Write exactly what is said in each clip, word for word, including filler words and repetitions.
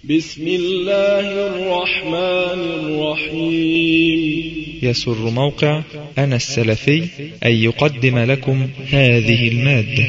بسم الله الرحمن الرحيم. يسر موقع أنا السلفي أن يقدم لكم هذه المادة.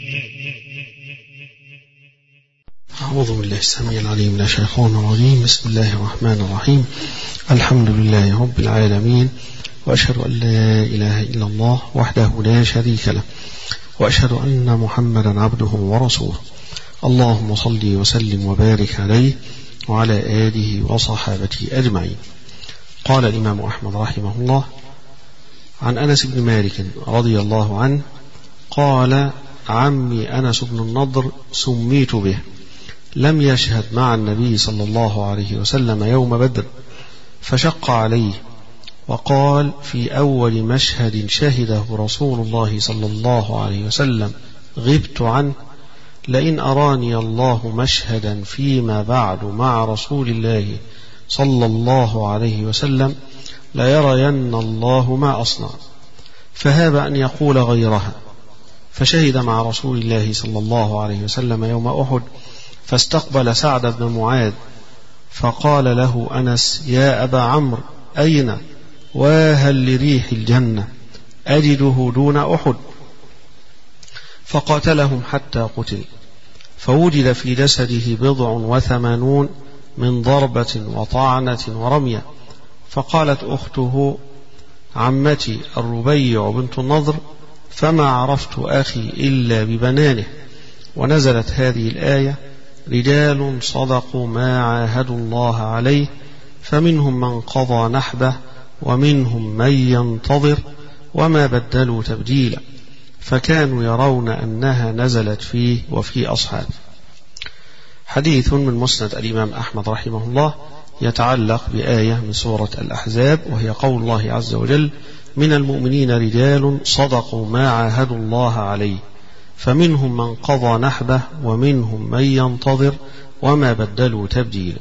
أعوذ بالله السميع العليم من الشيطان الرجيم. بسم الله الرحمن الرحيم. الحمد لله رب العالمين، وأشهد أن لا إله إلا الله وحده لا شريك له، وأشهد أن محمدا عبده ورسوله. اللهم صل وسلم وبارك عليه وعلى آله وصحابته أجمعين. قال الإمام أحمد رحمه الله عن أنس بن مالك رضي الله عنه قال: عمي أنس بن النضر سميت به، لم يشهد مع النبي صلى الله عليه وسلم يوم بدر، فشق عليه وقال في أول مشهد شهده رسول الله صلى الله عليه وسلم غبت عنه: لئن أراني الله مشهدا فيما بعد مع رسول الله صلى الله عليه وسلم ليرين الله ما أصنع. فهاب أن يقول غيرها، فشهد مع رسول الله صلى الله عليه وسلم يوم أحد، فاستقبل سعد بن معاذ فقال له أنس: يا أبا عمرو، أين؟ وهل لريح الجنة أجده دون أحد؟ فقاتلهم حتى قتل، فوجد في جسده بضع وثمانون من ضربة وطعنة ورمية. فقالت أخته عمتي الربيع بنت النضر: فما عرفت أخي إلا ببنانه. ونزلت هذه الآية: رجال صدقوا ما عاهدوا الله عليه فمنهم من قضى نحبه ومنهم من ينتظر وما بدلوا تبديلا. فكانوا يرون أنها نزلت فيه وفي أصحابه. حديث من مسند الإمام أحمد رحمه الله يتعلق بآية من سورة الأحزاب، وهي قول الله عز وجل: من المؤمنين رجال صدقوا ما عاهدوا الله عليه فمنهم من قضى نحبه ومنهم من ينتظر وما بدلوا تبديلا.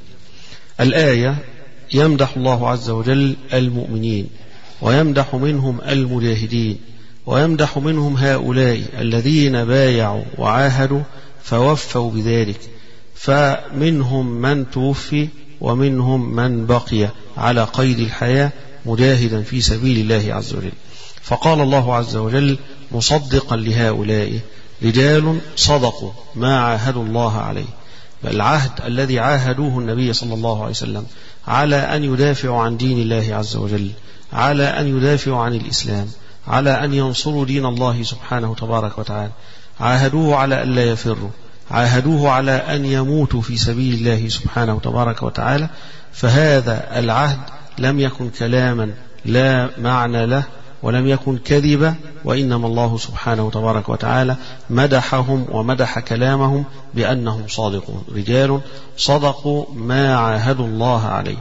الآية يمدح الله عز وجل المؤمنين، ويمدح منهم المجاهدين، ويمدح منهم هؤلاء الذين بايعوا وعاهدوا فوفوا بذلك. فمنهم من توفي ومنهم من بقي على قيد الحياة مجاهدا في سبيل الله عز وجل. فقال الله عز وجل مصدقا لهؤلاء: رجال صدقوا ما عاهدوا الله عليه. فالعهد الذي عاهدوه النبي صلى الله عليه وسلم على أن يدافعوا عن دين الله عز وجل، على أن يدافعوا عن الإسلام، على أن ينصروا دين الله سبحانه تبارك وتعالى، عاهدوه على أن لا يفروا، عاهدوه على أن يموتوا في سبيل الله سبحانه تبارك وتعالى. فهذا العهد لم يكن كلاما لا معنى له، ولم يكن كذبا، وإنما الله سبحانه تبارك وتعالى مدحهم ومدح كلامهم بأنهم صادقون. رجال صدقوا ما عاهدوا الله عليه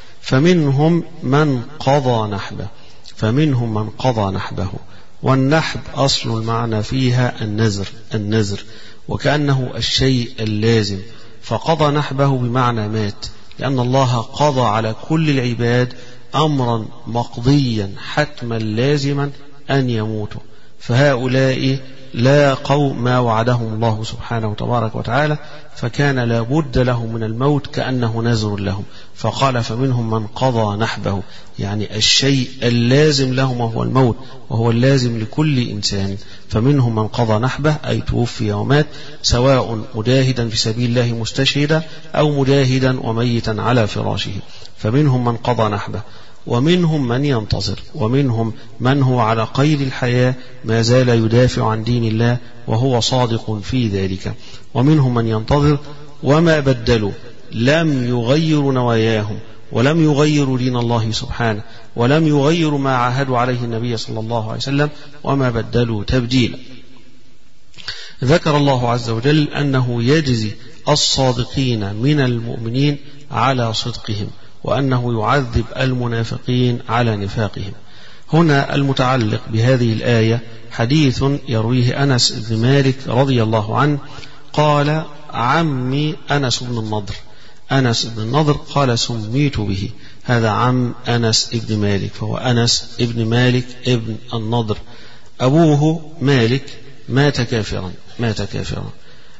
فمنهم من قضى نحبه، فمنهم من قضى نحبه. والنحب أصل المعنى فيها النذر، النذر وكأنه الشيء اللازم، فقضى نحبه بمعنى مات، لأن الله قضى على كل العباد أمرا مقضيا حتما لازما أن يموتوا. فهؤلاء لاقوا ما وعدهم الله سبحانه تبارك وتعالى، فكان لا بد لهم من الموت كأنه نذر لهم. فقال فمنهم من قضى نحبه، يعني الشيء اللازم لهم وهو الموت، وهو اللازم لكل إنسان. فمنهم من قضى نحبه أي توفي ومات، سواء مجاهدا في سبيل الله مستشهدا أو مجاهدا وميتا على فراشه. فمنهم من قضى نحبه ومنهم من ينتظر، ومنهم من هو على قيد الحياة ما زال يدافع عن دين الله وهو صادق في ذلك. ومنهم من ينتظر وما بدلوا، لم يغيروا نواياهم ولم يغيروا دين الله سبحانه، ولم يغيروا ما عاهدوا عليه النبي صلى الله عليه وسلم، وما بدلوا تبديلا. ذكر الله عز وجل أنه يجزي الصادقين من المؤمنين على صدقهم، وأنه يعذب المنافقين على نفاقهم. هنا المتعلق بهذه الآية حديث يرويه أنس بن مالك رضي الله عنه قال: عمي أنس بن النضر. أنس بن النضر قال: سميت به. هذا عم أنس بن مالك، فهو أنس بن مالك ابن النضر. أبوه مالك مات كافرا، مات كافرا.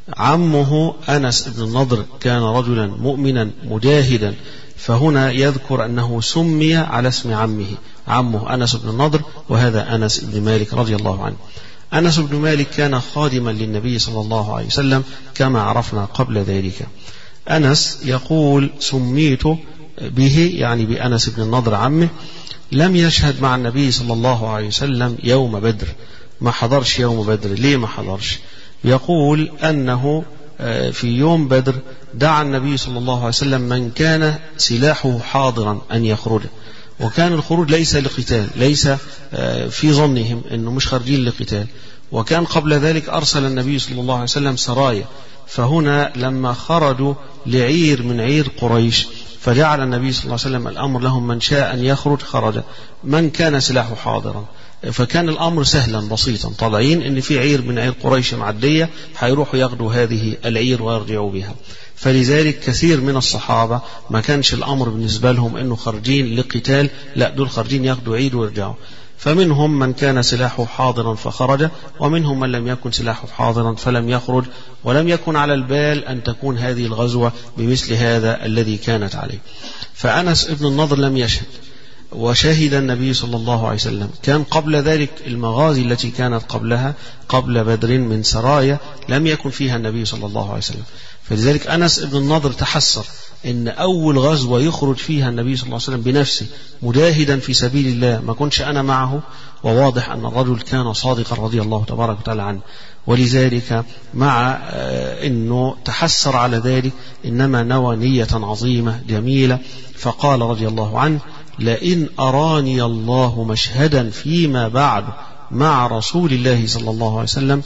عمه أنس بن النضر كان رجلا مؤمنا مجاهدا، فهنا يذكر أنه سمي على اسم عمه، عمه أنس بن النضر، وهذا أنس بن مالك رضي الله عنه. أنس بن مالك كان خادما للنبي صلى الله عليه وسلم كما عرفنا قبل ذلك. أنس يقول سميت به، يعني بأنس بن النضر عمه، لم يشهد مع النبي صلى الله عليه وسلم يوم بدر، ما حضرش يوم بدر. ليه ما حضرش؟ يقول أنه في يوم بدر دعا النبي صلى الله عليه وسلم من كان سلاحه حاضرا أن يخرج، وكان الخروج ليس لقتال، ليس في ظنهم أنه مش خارجين لقتال، وكان قبل ذلك أرسل النبي صلى الله عليه وسلم سرايا، فهنا لما خرجوا لعير من عير قريش فجعل النبي صلى الله عليه وسلم الأمر لهم من شاء أن يخرج خرج، من كان سلاحه حاضرا، فكان الأمر سهلا بسيطا، طالعين إن في عير من عير قريش معدية هيروحوا ياخدوا هذه العير ويرجعوا بها. فلذلك كثير من الصحابة ما كانش الأمر بالنسبة لهم إنه خارجين لقتال، لا دول خارجين ياخدوا عير ويرجعوا. فمنهم من كان سلاحه حاضرا فخرج، ومنهم من لم يكن سلاحه حاضرا فلم يخرج، ولم يكن على البال أن تكون هذه الغزوة بمثل هذا الذي كانت عليه. فأنس ابن النضر لم يشهد، وشهد النبي صلى الله عليه وسلم. كان قبل ذلك المغازي التي كانت قبلها قبل بدر من سرايا لم يكن فيها النبي صلى الله عليه وسلم، فلذلك أنس ابن النضر تحسر إن أول غزوة يخرج فيها النبي صلى الله عليه وسلم بنفسه مجاهدا في سبيل الله ما كنش أنا معه، وواضح أن الرجل كان صادقا رضي الله تبارك وتعالى عنه. ولذلك مع أنه تحسر على ذلك إنما نوى نية عظيمة جميلة، فقال رضي الله عنه: لئن أراني الله مشهدا فيما بعد مع رسول الله صلى الله عليه وسلم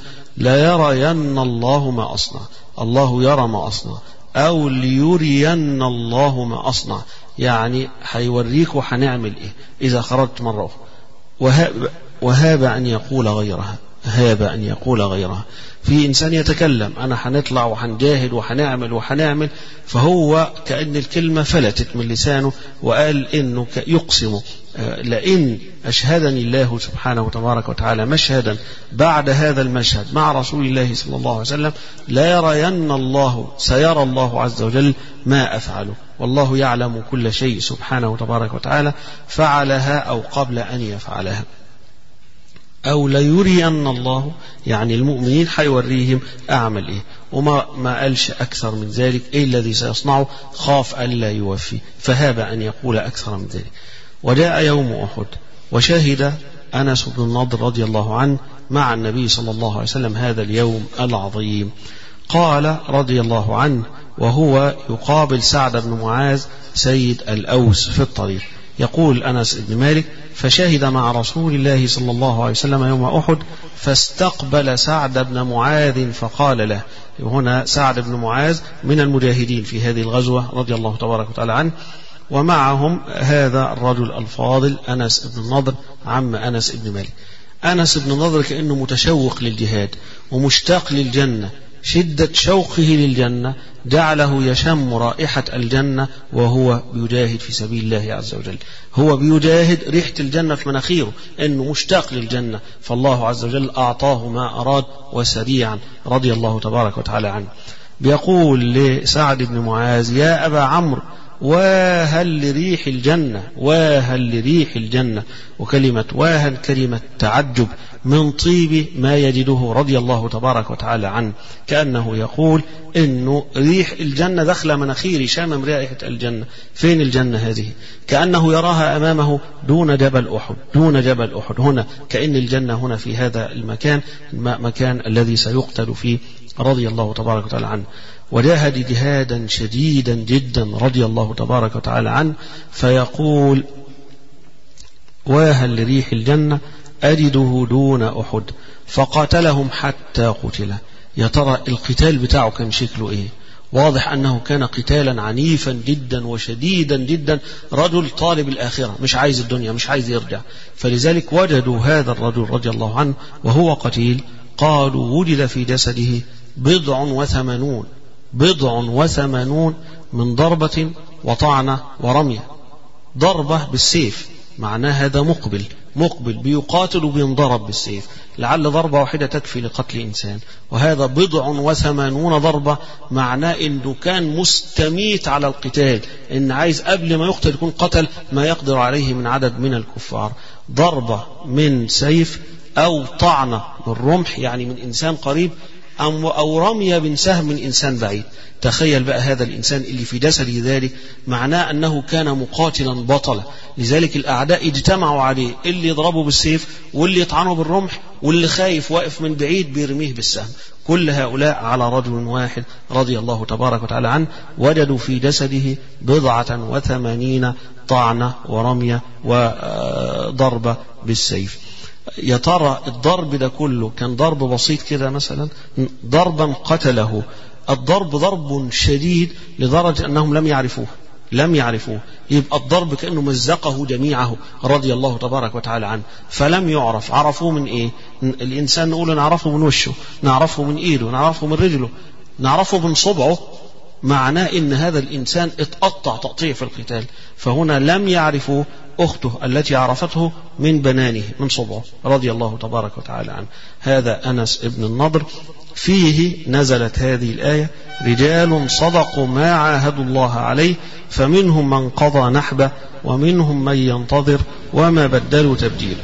ليرين الله ما أصنع، الله يرى ما أصنع، أو ليرين الله ما أصنع، يعني هيوريك وهنعمل إيه إذا خرجت مرة أخرى. وهاب, وهاب أن يقول غيرها، هاب أن يقول غيرها. في إنسان يتكلم أنا هنطلع وهنجاهد وهنعمل وهنعمل، فهو كأن الكلمة فلتت من لسانه وقال إنه يقسم لئن أشهدني الله سبحانه وتبارك وتعالى مشهدا بعد هذا المشهد مع رسول الله صلى الله عليه وسلم لا يرين الله، سيرى الله عز وجل ما أفعله، والله يعلم كل شيء سبحانه وتبارك وتعالى، فعلها أو قبل أن يفعلها. أو ليرين الله، يعني المؤمنين حيوريهم أعمل إيه، وما ما قالش أكثر من ذلك. إيه الذي سيصنعه؟ خاف ألا يوفي، فهاب أن يقول أكثر من ذلك. وجاء يوم أحد وشهد أنس بن النضر رضي الله عنه مع النبي صلى الله عليه وسلم هذا اليوم العظيم. قال رضي الله عنه وهو يقابل سعد بن معاذ سيد الأوس في الطريق، يقول أنس بن مالك: فشهد مع رسول الله صلى الله عليه وسلم يوم أحد فاستقبل سعد بن معاذ فقال له. هنا سعد بن معاذ من المجاهدين في هذه الغزوة رضي الله تبارك وتعالى عنه، ومعهم هذا الرجل الفاضل أنس بن النضر عم أنس بن مالك. أنس بن النضر كأنه متشوق للجهاد ومشتاق للجنة، شدة شوقه للجنة جعله يشم رائحة الجنة وهو بيجاهد في سبيل الله عز وجل. هو بيجاهد ريحة الجنة في مناخيره، إنه مشتاق للجنة، فالله عز وجل أعطاه ما أراد وسريعا رضي الله تبارك وتعالى عنه. بيقول لسعد بن معاذ: يا أبا عمرو، واهل لريح الجنة، واهل لريح الجنة. وكلمة واهل كلمة تعجب من طيب ما يجده رضي الله تبارك وتعالى عنه، كأنه يقول إنه ريح الجنة دخل مناخيري، شامم رائحة الجنة. فين الجنة هذه؟ كأنه يراها أمامه دون جبل أحد، دون جبل أحد. هنا كأن الجنة هنا في هذا المكان، المكان الذي سيقتل فيه رضي الله تبارك وتعالى عنه. وجاهد جهادا شديدا جدا رضي الله تبارك وتعالى عنه، فيقول: واهل لريح الجنة أجده دون أحد، فقاتلهم حتى قتل. يا ترى القتال بتاعه كان شكله إيه؟ واضح أنه كان قتالا عنيفا جدا وشديدا جدا، رجل طالب الآخرة، مش عايز الدنيا، مش عايز يرجع. فلذلك وجدوا هذا الرجل رضي الله عنه وهو قتيل، قالوا: وجد في جسده بضع وثمانون بضع وثمانون من ضربة وطعنة ورمية. ضربة بالسيف معناه هذا مقبل، مقبل بيقاتل وبينضرب بالسيف، لعل ضربة واحدة تكفي لقتل إنسان، وهذا بضع وثمانون ضربة، معناه إنه كان مستميت على القتال، إن عايز قبل ما يقتل يكون قتل ما يقدر عليه من عدد من الكفار. ضربة من سيف أو طعنة من رمح يعني من إنسان قريب، أو رمية من سهم من إنسان بعيد. تخيل بقى هذا الإنسان اللي في جسده ذلك، معناه أنه كان مقاتلا بطلا، لذلك الأعداء اجتمعوا عليه، اللي يضربه بالسيف واللي يطعنه بالرمح واللي خايف واقف من بعيد بيرميه بالسهم، كل هؤلاء على رجل واحد رضي الله تبارك وتعالى عنه، وجدوا في جسده بضعة وثمانين طعنة ورمية وضربة بالسيف. يا ترى الضرب ده كله كان ضرب بسيط كده مثلا، ضربا قتله، الضرب ضرب شديد لدرجة أنهم لم يعرفوه لم يعرفوه يبقى الضرب كأنه مزقه جميعه رضي الله تبارك وتعالى عنه، فلم يعرف. عرفوه من إيه؟ الإنسان نقول نعرفه من وشه، نعرفه من إيده، نعرفه من رجله، نعرفه من صبعه، معناه إن هذا الإنسان اتقطع تقطيع في القتال. فهنا لم يعرفوا أخته التي عرفته من بنانه من صبعه رضي الله تبارك وتعالى عنه. هذا أنس ابن النضر، فيه نزلت هذه الآية: رجال صدقوا ما عاهدوا الله عليه فمنهم من قضى نحبه ومنهم من ينتظر وما بدلوا تبديلا.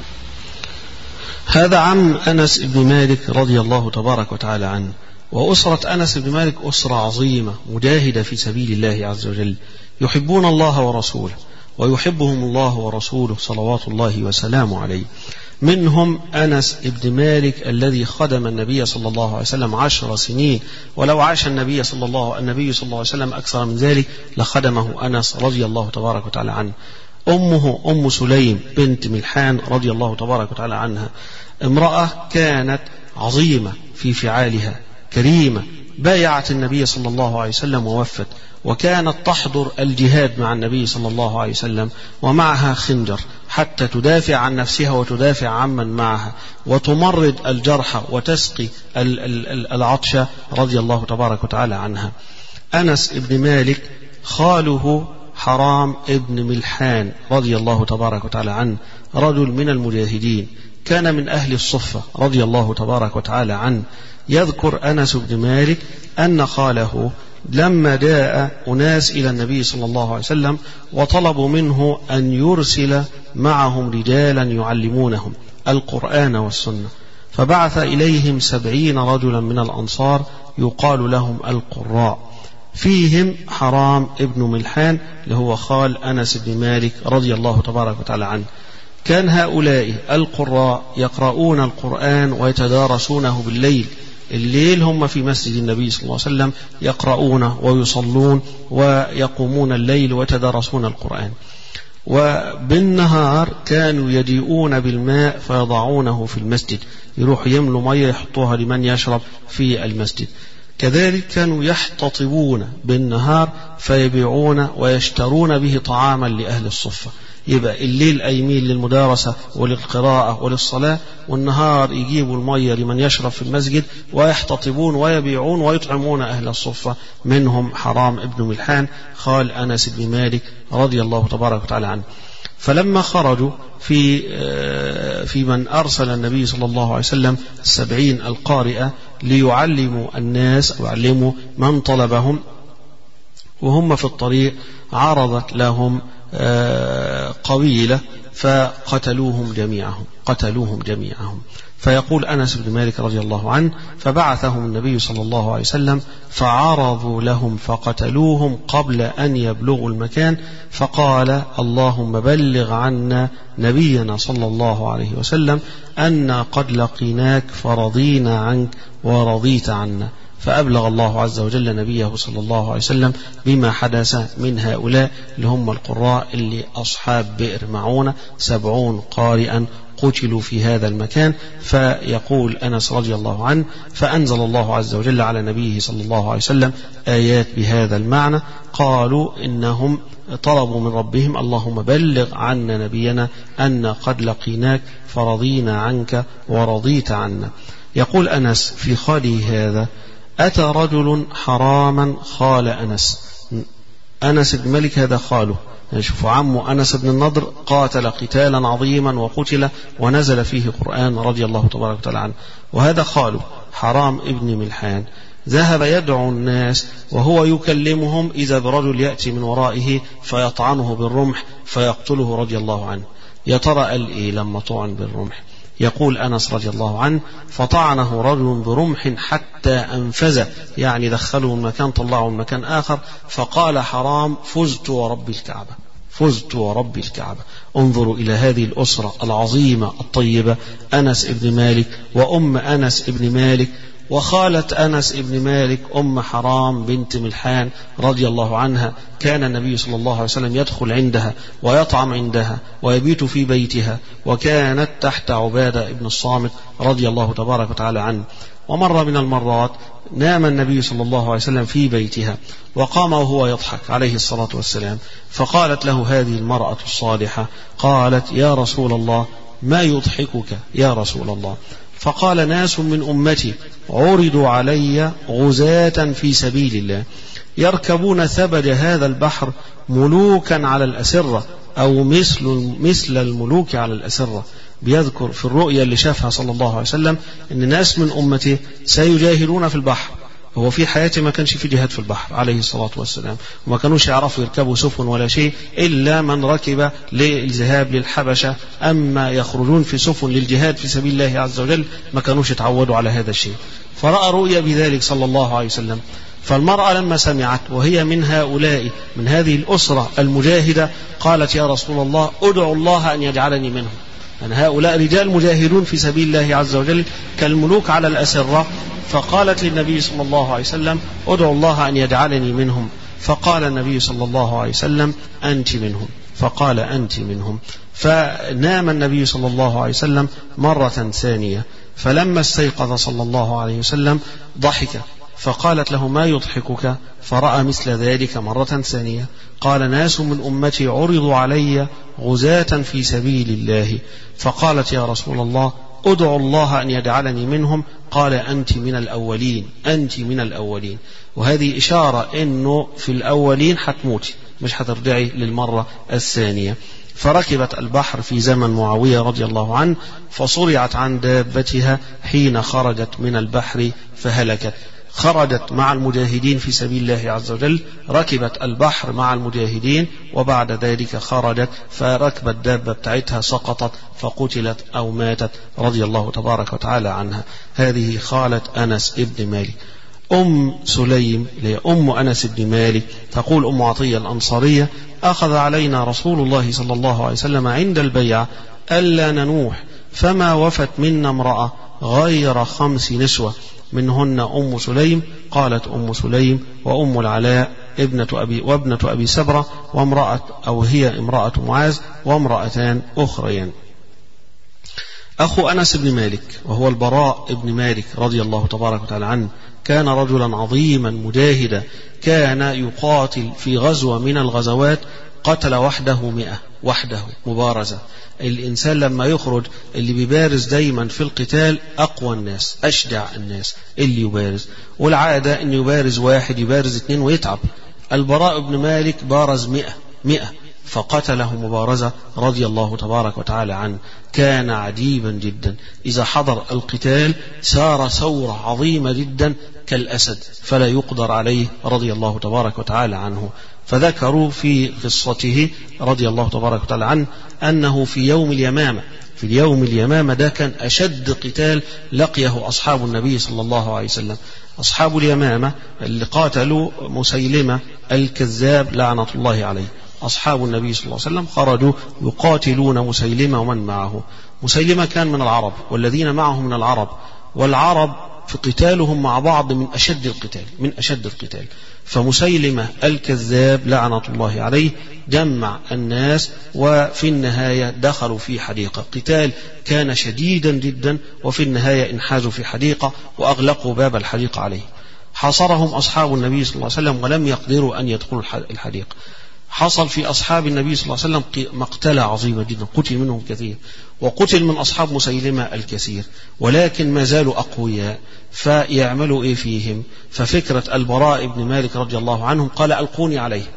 هذا عم أنس بن مالك رضي الله تبارك وتعالى عنه. وأسرة أنس بن مالك أسرة عظيمة مجاهدة في سبيل الله عز وجل، يحبون الله ورسوله ويحبهم الله ورسوله صلوات الله وسلامه عليه. منهم أنس بن مالك الذي خدم النبي صلى الله عليه وسلم عشر سنين، ولو عاش النبي صلى الله النبي صلى الله عليه وسلم أكثر من ذلك لخدمه أنس رضي الله تبارك وتعالى عنه. أمه أم سليم بنت ملحان رضي الله تبارك وتعالى عنها، امرأة كانت عظيمة في فعالها، كريمة، بايعت النبي صلى الله عليه وسلم ووفت، وكانت تحضر الجهاد مع النبي صلى الله عليه وسلم، ومعها خنجر حتى تدافع عن نفسها وتدافع عمن معها، وتمرض الجرحى وتسقي العطش رضي الله تبارك وتعالى عنها. أنس بن مالك خاله حرام ابن ملحان رضي الله تبارك وتعالى عنه، رجل من المجاهدين، كان من أهل الصفة رضي الله تبارك وتعالى عنه. يذكر أنس بن مالك أن خاله لما جاء أناس إلى النبي صلى الله عليه وسلم وطلبوا منه أن يرسل معهم رجالا يعلمونهم القرآن والسنة، فبعث إليهم سبعين رجلا من الأنصار يقال لهم القراء، فيهم حرام ابن ملحان اللي هو خال أنس بن مالك رضي الله تبارك وتعالى عنه. كان هؤلاء القراء يقرؤون القرآن ويتدارسونه بالليل، الليل هم في مسجد النبي صلى الله عليه وسلم يقرؤونه ويصلون ويقومون الليل ويتدارسون القرآن، وبالنهار كانوا يجيئون بالماء فيضعونه في المسجد، يروح يملوا مية يحطوها لمن يشرب في المسجد. كذلك كانوا يحتطبون بالنهار فيبيعون ويشترون به طعاما لأهل الصفة. يبقى الليل أيمين للمدارسة وللقراءة وللصلاة، والنهار يجيبوا المية لمن يشرب في المسجد ويحتطبون ويبيعون ويطعمون أهل الصفة، منهم حرام ابن ملحان خال أنس بن مالك رضي الله تبارك وتعالى عنه. فلما خرجوا في في من أرسل النبي صلى الله عليه وسلم السبعين القارئة ليعلموا الناس ويعلموا من طلبهم، وهم في الطريق عرضت لهم قبيلة فقتلوهم جميعهم قتلوهم جميعهم فيقول أنس بن مالك رضي الله عنه: فبعثهم النبي صلى الله عليه وسلم فعرضوا لهم فقتلوهم قبل أن يبلغوا المكان، فقال: اللهم بلغ عنا نبينا صلى الله عليه وسلم أنا قد لقيناك فرضينا عنك ورضيت عنا. فأبلغ الله عز وجل نبيه صلى الله عليه وسلم بما حدث من هؤلاء اللي هم القراء اللي أصحاب بئر معونة، سبعون قارئا قتلوا في هذا المكان. فيقول أنس رضي الله عنه: فأنزل الله عز وجل على نبيه صلى الله عليه وسلم آيات بهذا المعنى، قالوا إنهم طلبوا من ربهم: اللهم بلغ عنا نبينا أن قد لقيناك فرضينا عنك ورضيت عنا. يقول أنس في خاله هذا: أتى رجل حراما خال أنس، أنس بن مالك هذا خاله، شوفوا عمه أنس بن النضر قاتل قتالا عظيما وقتل ونزل فيه قرآن رضي الله تبارك وتعالى عنه. وهذا خاله حرام ابن ملحان، ذهب يدعو الناس وهو يكلمهم إذا برجل يأتي من ورائه فيطعنه بالرمح فيقتله رضي الله عنه. يا ترى قال إيه لما طعن بالرمح؟ يقول أنس رضي الله عنه: فطعنه رجل برمح حتى أنفذه، يعني دخله من مكان طلعه من مكان آخر، فقال حرام: فزت ورب الكعبة، فزت ورب الكعبة. انظروا إلى هذه الأسرة العظيمة الطيبة، أنس ابن مالك وأم أنس ابن مالك وخالة أنس ابن مالك أم حرام بنت ملحان رضي الله عنها. كان النبي صلى الله عليه وسلم يدخل عندها ويطعم عندها ويبيت في بيتها، وكانت تحت عبادة ابن الصامت رضي الله تبارك وتعالى عنه. ومرة من المرات نام النبي صلى الله عليه وسلم في بيتها وقام وهو يضحك عليه الصلاة والسلام، فقالت له هذه المرأة الصالحة، قالت: يا رسول الله ما يضحكك يا رسول الله؟ فقال: ناس من أمتي عرضوا علي غزاة في سبيل الله يركبون ثبج هذا البحر ملوكا على الأسرة، أو مثل مثل الملوك على الأسرة. بيذكر في الرؤيا اللي شافها صلى الله عليه وسلم أن ناس من أمته سيجاهدون في البحر. هو في حياته ما كانش في جهاد في البحر عليه الصلاة والسلام، وما كانوش يعرفوا يركبوا سفن ولا شيء إلا من ركب للذهاب للحبشة، أما يخرجون في سفن للجهاد في سبيل الله عز وجل ما كانوش يتعودوا على هذا الشيء. فرأى رؤيا بذلك صلى الله عليه وسلم. فالمرأة لما سمعت وهي من هؤلاء من هذه الأسرة المجاهدة قالت: يا رسول الله ادعو الله أن يجعلني منهم. يعني هؤلاء رجال مجاهدون في سبيل الله عز وجل كالملوك على الأسرة. فقالت للنبي صلى الله عليه وسلم: ادعو الله أن يجعلني منهم. فقال النبي صلى الله عليه وسلم: أنت منهم. فقال: أنت منهم. فنام النبي صلى الله عليه وسلم مرة ثانية، فلما استيقظ صلى الله عليه وسلم ضحك، فقالت له: ما يضحكك؟ فرأى مثل ذلك مرة ثانية. قال: ناس من أمتي عرضوا علي غزاة في سبيل الله. فقالت: يا رسول الله ادعو الله أن يجعلني منهم. قال: أنت من الأولين، أنت من الأولين. وهذه إشارة أنه في الأولين حتموتي، مش حترجعي للمرة الثانية. فركبت البحر في زمن معاوية رضي الله عنه، فصرعت عن دابتها حين خرجت من البحر فهلكت. خرجت مع المجاهدين في سبيل الله عز وجل، ركبت البحر مع المجاهدين، وبعد ذلك خرجت فركبت الدابة بتاعتها سقطت فقتلت أو ماتت رضي الله تبارك وتعالى عنها. هذه خالة أنس ابن مالك. أم سليم اللي هي أم أنس بن مالك تقول أم عطية الأنصارية: أخذ علينا رسول الله صلى الله عليه وسلم عند البيعة ألا ننوح، فما وفت منا امرأة غير خمس نسوة، منهن أم سليم. قالت أم سليم وأم العلاء ابنة أبي وابنة أبي سبرة وامرأة أو هي امرأة معاذ وامرأتان أخريان. أخو أنس بن مالك وهو البراء ابن مالك رضي الله تبارك وتعالى عنه كان رجلا عظيما مجاهدا، كان يقاتل في غزوة من الغزوات قتل وحده مئة، وحده مبارزة. الإنسان لما يخرج اللي بيبارز دايما في القتال أقوى الناس أشجع الناس اللي يبارز، والعادة أن يبارز واحد يبارز اثنين ويتعب. البراء بن مالك بارز مئة مئة فقتله مبارزة رضي الله تبارك وتعالى عنه. كان عجيبا جدا، إذا حضر القتال سار ثورة عظيمة جدا كالأسد فلا يقدر عليه رضي الله تبارك وتعالى عنه. فذكروا في قصته رضي الله تبارك وتعالى عنه أنه في يوم اليمامة في اليوم اليمامة ده كان أشد قتال لقيه أصحاب النبي صلى الله عليه وسلم. أصحاب اليمامة اللي قاتلوا مسيلمة الكذاب لعنة الله عليه. أصحاب النبي صلى الله عليه وسلم خرجوا يقاتلون مسيلمة ومن معه. مسيلمة كان من العرب والذين معه من العرب، والعرب في قتالهم مع بعض من أشد القتال من أشد القتال. فمسيلمة الكذاب لعنة الله عليه جمع الناس، وفي النهاية دخلوا في حديقة. قتال كان شديدا جدا، وفي النهاية انحازوا في حديقة وأغلقوا باب الحديقة عليه. حاصرهم أصحاب النبي صلى الله عليه وسلم ولم يقدروا أن يدخلوا الحديقة. حصل في أصحاب النبي صلى الله عليه وسلم مقتلة عظيمة جدا، قتل منهم كثير، وقتل من أصحاب مسيلمة الكثير، ولكن ما زالوا أقوياء. فيعملوا إيه فيهم؟ ففكرة البراء بن مالك رضي الله عنهم قال: ألقوني عليه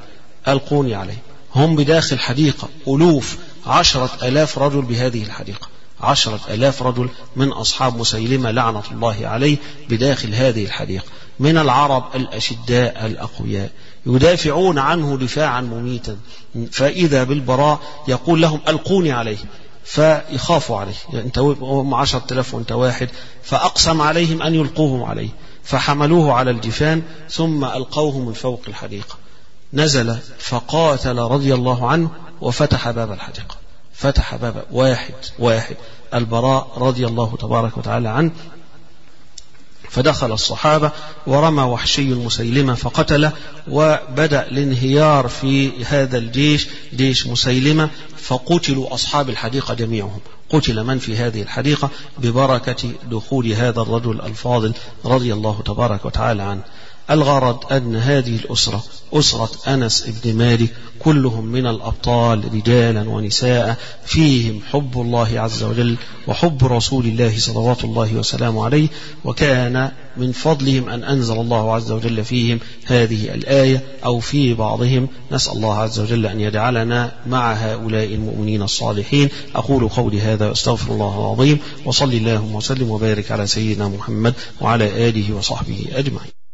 ألقوني عليه. هم بداخل حديقة ألوف عشرة ألاف رجل بهذه الحديقة، عشرة ألاف رجل من أصحاب مسيلمة لعنة الله عليه بداخل هذه الحديقة من العرب الأشداء الأقوياء يدافعون عنه دفاعا مميتا. فإذا بالبراء يقول لهم ألقوني عليه، فيخافوا عليه، أنت هم عشرة ألاف وأنت واحد، فأقسم عليهم أن يلقوهم عليه، فحملوه على الجفان ثم ألقوه من فوق الحديقة. نزل فقاتل رضي الله عنه وفتح باب الحديقة، فتح باب واحد واحد البراء رضي الله تبارك وتعالى عنه، فدخل الصحابة ورمى وحشي مسيلمة فقتله، وبدأ الانهيار في هذا الجيش جيش مسيلمة، فقتلوا أصحاب الحديقة جميعهم، قتل من في هذه الحديقة ببركة دخول هذا الرجل الفاضل رضي الله تبارك وتعالى عنه. الغرض أن هذه الأسرة أسرة أنس بن مالك كلهم من الأبطال رجالا ونساء، فيهم حب الله عز وجل وحب رسول الله صلوات الله وسلامه عليه، وكان من فضلهم أن أنزل الله عز وجل فيهم هذه الآية أو في بعضهم. نسأل الله عز وجل أن يجعلنا مع هؤلاء المؤمنين الصالحين. أقول قولي هذا واستغفر الله العظيم، وصلي اللهم وسلم وبارك على سيدنا محمد وعلى آله وصحبه أجمعين.